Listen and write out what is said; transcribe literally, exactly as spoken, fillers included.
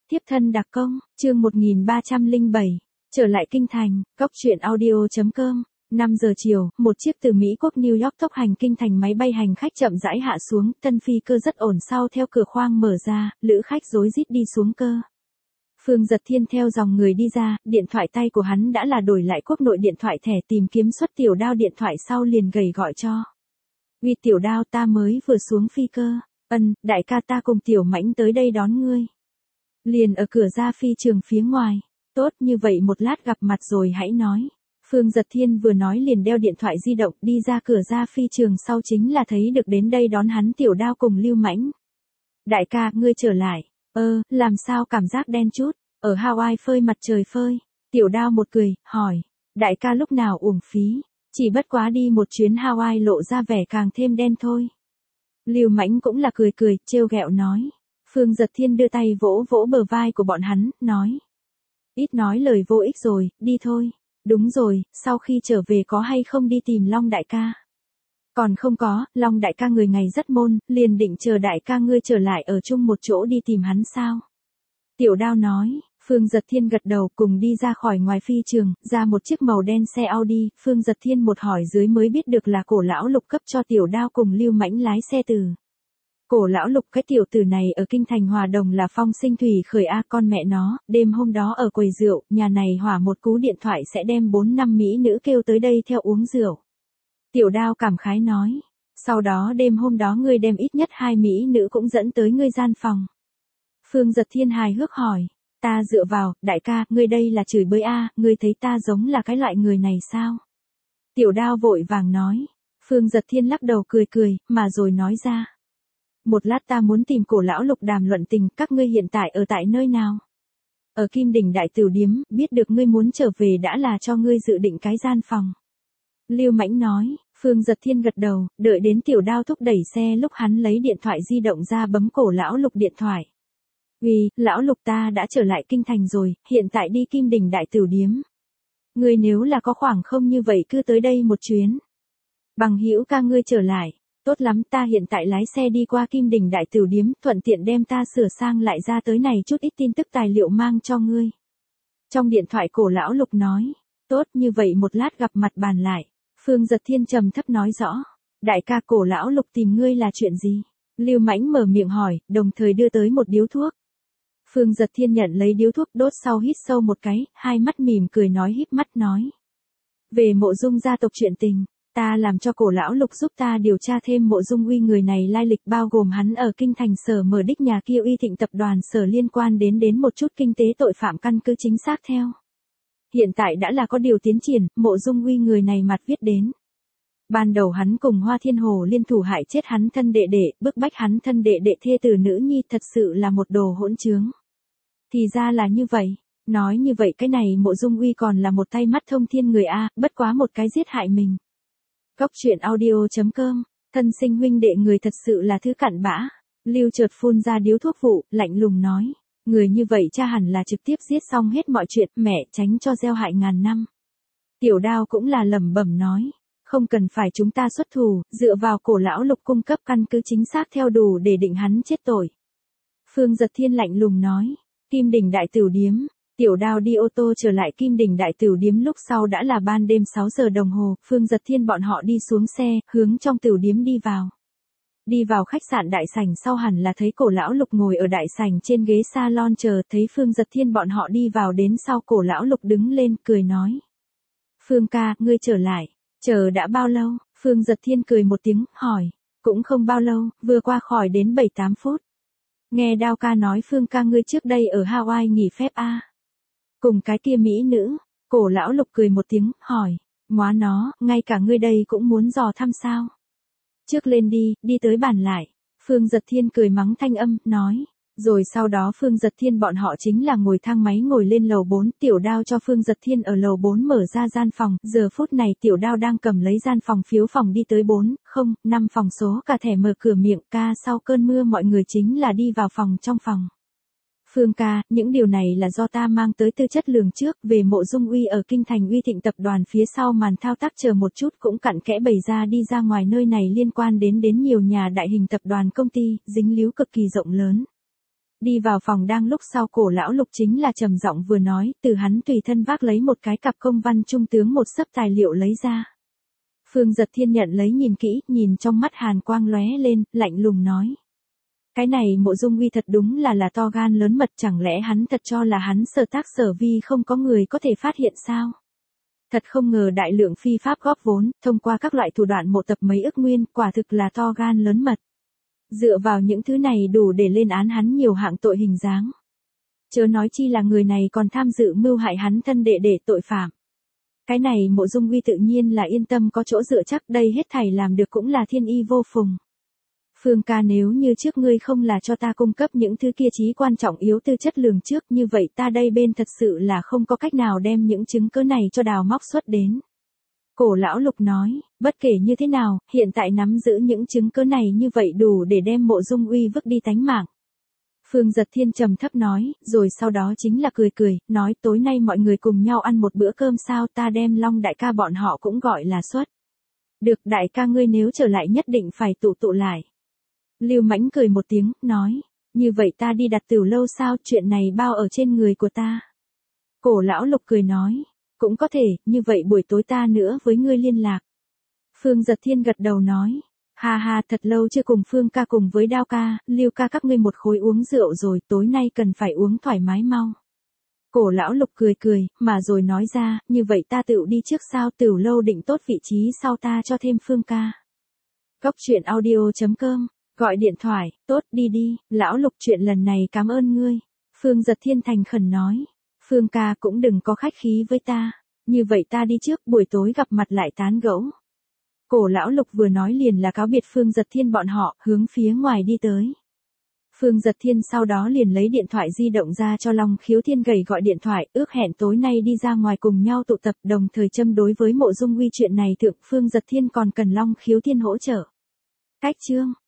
Tiếp thân đặc công, chương một nghìn ba trăm lẻ bảy, trở lại kinh thành, cốc truyện audio chấm com. năm giờ chiều, một chiếc từ Mỹ quốc New York tốc hành kinh thành máy bay hành khách chậm rãi hạ xuống, tân phi cơ rất ổn sau theo cửa khoang mở ra, lữ khách rối rít đi xuống cơ. Phương Dật Thiên theo dòng người đi ra, điện thoại tay của hắn đã là đổi lại quốc nội điện thoại thẻ, tìm kiếm xuất Tiểu Đao điện thoại sau liền gầy gọi cho. Uy Tiểu Đao, ta mới vừa xuống phi cơ. Ân, đại ca, ta cùng Tiểu Mãnh tới đây đón ngươi. Liền ở cửa ra phi trường phía ngoài. Tốt, như vậy một lát gặp mặt rồi hãy nói. Phương Dật Thiên vừa nói liền đeo điện thoại di động đi ra cửa ra phi trường, sau chính là thấy được đến đây đón hắn Tiểu Đao cùng Lưu Mãnh. Đại ca, ngươi trở lại. Ơ, làm sao cảm giác đen chút, ở Hawaii phơi mặt trời phơi. Tiểu Đao một cười, hỏi. Đại ca lúc nào uổng phí, chỉ bất quá đi một chuyến Hawaii lộ ra vẻ càng thêm đen thôi. Lưu Mãnh cũng là cười cười, trêu ghẹo nói. Phương Dật Thiên đưa tay vỗ vỗ bờ vai của bọn hắn, nói. Ít nói lời vô ích rồi, đi thôi. Đúng rồi, sau khi trở về có hay không đi tìm Long đại ca? Còn không có, Long đại ca người ngày rất môn, liền định chờ đại ca ngươi trở lại ở chung một chỗ đi tìm hắn sao? Tiểu Đao nói. Phương Dật Thiên gật đầu, cùng đi ra khỏi ngoài phi trường, ra một chiếc màu đen xe Audi, Phương Dật Thiên một hỏi dưới mới biết được là Cổ lão Lục cấp cho Tiểu Đao cùng Lưu Mãnh lái xe từ. Cổ lão Lục, cái tiểu tử này ở kinh thành Hòa Đồng là phong sinh thủy khởi a, con mẹ nó, đêm hôm đó ở quầy rượu, nhà này hỏa một cú điện thoại sẽ đem bốn năm mỹ nữ kêu tới đây theo uống rượu. Tiểu Đao cảm khái nói, sau đó đêm hôm đó ngươi đem ít nhất hai mỹ nữ cũng dẫn tới ngươi gian phòng. Phương Dật Thiên hài hước hỏi. Ta dựa vào, đại ca, ngươi đây là chửi bới a, ngươi thấy ta giống là cái loại người này sao? Tiểu Đao vội vàng nói. Phương Dật Thiên lắc đầu cười cười, mà rồi nói ra. Một lát ta muốn tìm Cổ lão Lục đàm luận tình, các ngươi hiện tại ở tại nơi nào? Ở Kim Đỉnh Đại Tửu Điếm, biết được ngươi muốn trở về đã là cho ngươi dự định cái gian phòng. Lưu Mãnh nói. Phương Dật Thiên gật đầu, đợi đến Tiểu Đao thúc đẩy xe lúc hắn lấy điện thoại di động ra bấm Cổ lão Lục điện thoại. Uy, lão Lục, ta đã trở lại kinh thành rồi, hiện tại đi Kim Đỉnh Đại Tửu Điếm. Ngươi nếu là có khoảng không như vậy cứ tới đây một chuyến. Bằng hữu ca ngươi trở lại, tốt lắm, ta hiện tại lái xe đi qua Kim Đỉnh Đại Tửu Điếm, thuận tiện đem ta sửa sang lại ra tới này chút ít tin tức tài liệu mang cho ngươi. Trong điện thoại Cổ lão Lục nói, tốt, như vậy một lát gặp mặt bàn lại. Phương Dật Thiên trầm thấp nói rõ, đại ca, Cổ lão Lục tìm ngươi là chuyện gì? Lưu Mãnh mở miệng hỏi, đồng thời đưa tới một điếu thuốc. Phương Dật Thiên nhận lấy điếu thuốc đốt sau hít sâu một cái, hai mắt mỉm cười nói híp mắt nói. Về Mộ Dung gia tộc chuyện tình, ta làm cho Cổ lão Lục giúp ta điều tra thêm Mộ Dung Uy người này lai lịch, bao gồm hắn ở kinh thành sở mở đích nhà kia Uy Thịnh tập đoàn sở liên quan đến đến một chút kinh tế tội phạm căn cứ chính xác theo. Hiện tại đã là có điều tiến triển, Mộ Dung Uy người này mặt viết đến. Ban đầu hắn cùng Hoa Thiên Hồ liên thủ hại chết hắn thân đệ đệ, bức bách hắn thân đệ đệ thê tử nữ nhi, thật sự là một đồ hỗn trướng. Thì ra là như vậy, nói như vậy cái này Mộ Dung Uy còn là một tay mắt thông thiên người a, bất quá một cái giết hại mình. Cốc truyện audio chấm com, thân sinh huynh đệ người thật sự là thứ cặn bã. Lưu chợt phun ra điếu thuốc vụ, lạnh lùng nói, người như vậy cha hẳn là trực tiếp giết xong hết mọi chuyện, mẹ tránh cho gieo hại ngàn năm. Tiểu Đao cũng là lẩm bẩm nói. Không cần phải chúng ta xuất thủ, dựa vào Cổ lão Lục cung cấp căn cứ chính xác theo đủ để định hắn chết tội. Phương Dật Thiên lạnh lùng nói. Kim Đỉnh Đại Tửu Điếm. Tiểu Đao đi ô tô trở lại Kim Đỉnh Đại Tửu Điếm lúc sau đã là ban đêm sáu giờ đồng hồ, Phương Dật Thiên bọn họ đi xuống xe, hướng trong tửu điếm đi vào. Đi vào khách sạn đại sảnh sau hẳn là thấy Cổ lão Lục ngồi ở đại sảnh trên ghế salon chờ, thấy Phương Dật Thiên bọn họ đi vào đến sau Cổ lão Lục đứng lên, cười nói. Phương ca, ngươi trở lại. Chờ đã bao lâu? Phương Dật Thiên cười một tiếng, hỏi. Cũng không bao lâu, vừa qua khỏi đến bảy tám phút. Nghe Đao ca nói Phương ca ngươi trước đây ở Hawaii nghỉ phép a à? Cùng cái kia mỹ nữ. Cổ lão Lục cười một tiếng, hỏi. Móa nó, ngay cả ngươi đây cũng muốn dò thăm sao? Trước lên đi, đi tới bàn lại. Phương Dật Thiên cười mắng thanh âm, nói. Rồi sau đó Phương Dật Thiên bọn họ chính là ngồi thang máy ngồi lên lầu bốn, Tiểu Đao cho Phương Dật Thiên ở lầu bốn mở ra gian phòng, giờ phút này Tiểu Đao đang cầm lấy gian phòng phiếu phòng đi tới bốn, không, năm phòng số cả thẻ mở cửa miệng, ca sau cơn mưa mọi người chính là đi vào phòng trong phòng. Phương ca, những điều này là do ta mang tới tư chất lường trước, về Mộ Dung Uy ở kinh thành Uy Thịnh tập đoàn phía sau màn thao tác chờ một chút cũng cặn kẽ bày ra đi ra ngoài nơi này liên quan đến đến nhiều nhà đại hình tập đoàn công ty, dính líu cực kỳ rộng lớn. Đi vào phòng đang lúc sau Cổ lão Lục chính là trầm giọng vừa nói, từ hắn tùy thân vác lấy một cái cặp công văn trung tướng một xấp tài liệu lấy ra. Phương Giật Thiên nhận lấy nhìn kỹ, nhìn trong mắt hàn quang lóe lên, lạnh lùng nói. Cái này Mộ Dung Uy thật đúng là là to gan lớn mật, chẳng lẽ hắn thật cho là hắn sở tác sở vi không có người có thể phát hiện sao? Thật không ngờ đại lượng phi pháp góp vốn, thông qua các loại thủ đoạn mộ tập mấy ức nguyên, quả thực là to gan lớn mật. Dựa vào những thứ này đủ để lên án hắn nhiều hạng tội hình dáng. Chớ nói chi là người này còn tham dự mưu hại hắn thân đệ đệ tội phạm. Cái này Mộ Dung Uy tự nhiên là yên tâm có chỗ dựa chắc, đây hết thảy làm được cũng là thiên y vô phùng. Phương ca, nếu như trước ngươi không là cho ta cung cấp những thứ kia chí quan trọng yếu tư chất lường trước, như vậy ta đây bên thật sự là không có cách nào đem những chứng cứ này cho đào móc xuất đến. Cổ lão Lục nói, bất kể như thế nào, hiện tại nắm giữ những chứng cứ này như vậy đủ để đem Mộ Dung Uy vứt đi tánh mạng. Phương Giật Thiên trầm thấp nói, rồi sau đó chính là cười cười, nói tối nay mọi người cùng nhau ăn một bữa cơm sao, ta đem Long đại ca bọn họ cũng gọi là xuất. Được, đại ca ngươi nếu trở lại nhất định phải tụ tụ lại. Lưu Mãnh cười một tiếng, nói, như vậy ta đi đặt tửu lâu sao, chuyện này bao ở trên người của ta. Cổ lão Lục cười nói, cũng có thể, như vậy buổi tối ta nữa với ngươi liên lạc. Phương Giật Thiên gật đầu nói, ha ha, thật lâu chưa cùng Phương ca cùng với Đao ca, Lưu ca các ngươi một khối uống rượu rồi, tối nay cần phải uống thoải mái mau. Cổ lão Lục cười cười, mà rồi nói ra, như vậy ta tựu đi trước sao, tửu lâu định tốt vị trí sau ta cho thêm Phương ca. Góc truyện audio chấm com, gọi điện thoại, tốt đi đi, lão Lục chuyện lần này cảm ơn ngươi. Phương Giật Thiên thành khẩn nói, Phương ca cũng đừng có khách khí với ta, như vậy ta đi trước, buổi tối gặp mặt lại tán gẫu. Cổ lão Lục vừa nói liền là cáo biệt Phương Giật Thiên bọn họ, hướng phía ngoài đi tới. Phương Giật Thiên sau đó liền lấy điện thoại di động ra cho Long Khiếu Thiên gầy gọi điện thoại, ước hẹn tối nay đi ra ngoài cùng nhau tụ tập, đồng thời châm đối với Mộ Dung Uy chuyện này thượng Phương Giật Thiên còn cần Long Khiếu Thiên hỗ trợ. Cách chương